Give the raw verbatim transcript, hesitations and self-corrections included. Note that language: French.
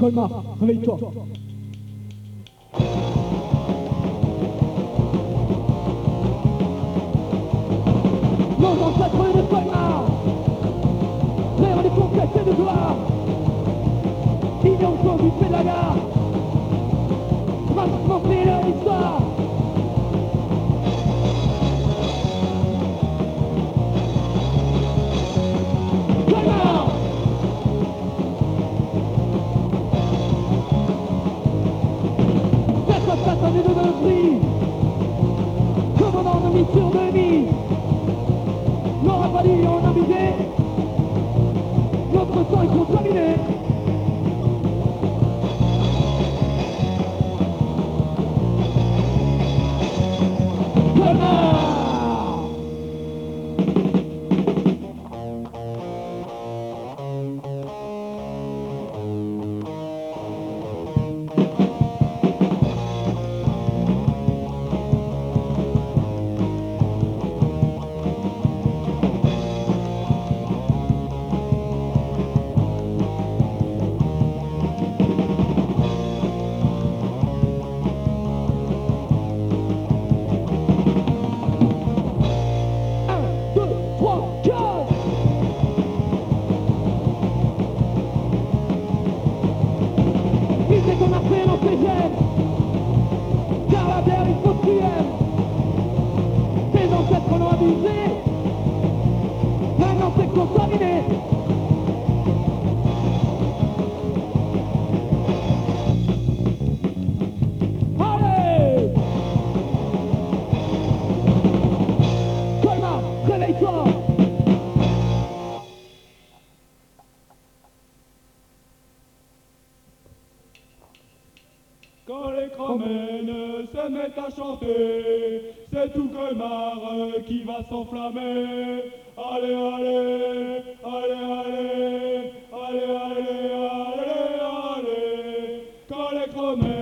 Colmar, réveille-toi. Nos ancêtres de Colmar, vers les conquêtes et de gloire, ils ont conduit fait de la gare, transformé leur histoire. Colmar! Quatre pattes de deux prix, commandant de mission de nuit, n'aura pas dit en invité, notre sang est contaminé. Qu'on a fait nos C G M, car la terre il faut tuer. Tes ancêtres l'ont abusé, maintenant c'est contaminé. Allez, Colmar, réveille-toi. Quand les chromènes se mettent à chanter, c'est tout Colmar qui va s'enflammer. Allez, allez, allez, allez, allez, allez, allez, allez. Quand les chromènes